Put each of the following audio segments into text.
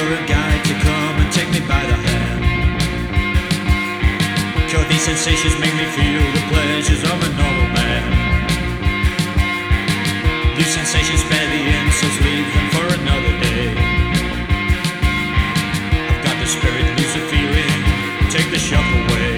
for a guide to come and take me by the hand. Cause these sensations make me feel the pleasures of a normal man. These sensations spare the insults, leave them for another day. I've got the spirit, lose the feeling, take the shock away.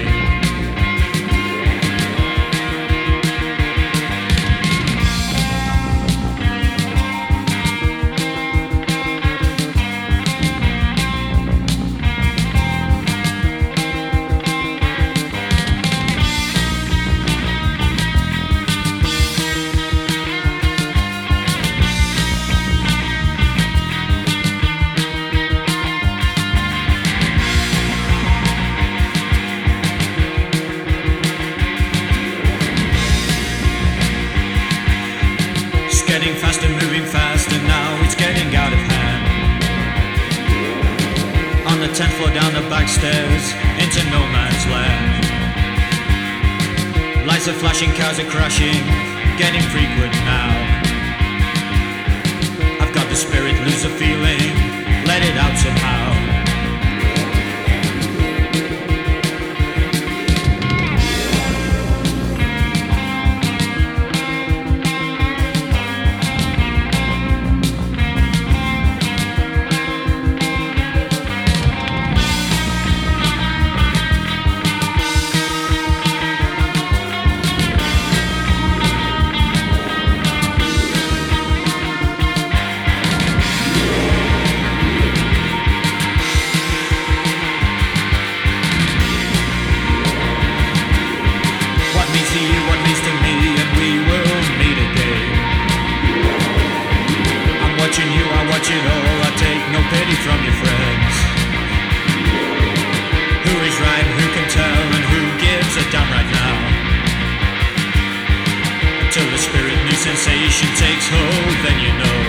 Getting faster, moving faster, now it's getting out of hand. On the 10th floor, down the back stairs, into no man's land. Lights are flashing, cars are crashing, getting frequent now. I've got the spirit, lose the feeling, let it out somehow. What means to me, and we will meet again. I'm watching you, I watch it all, I take no pity from your friends. Who is right, who can tell, and who gives a damn right now? Until the spirit, new sensation takes hold, then you know.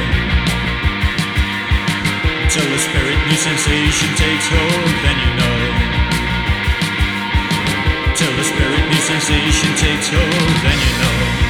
Until the spirit, new sensation takes hold, then you know. Till the spirit, new sensation takes hold, then you know.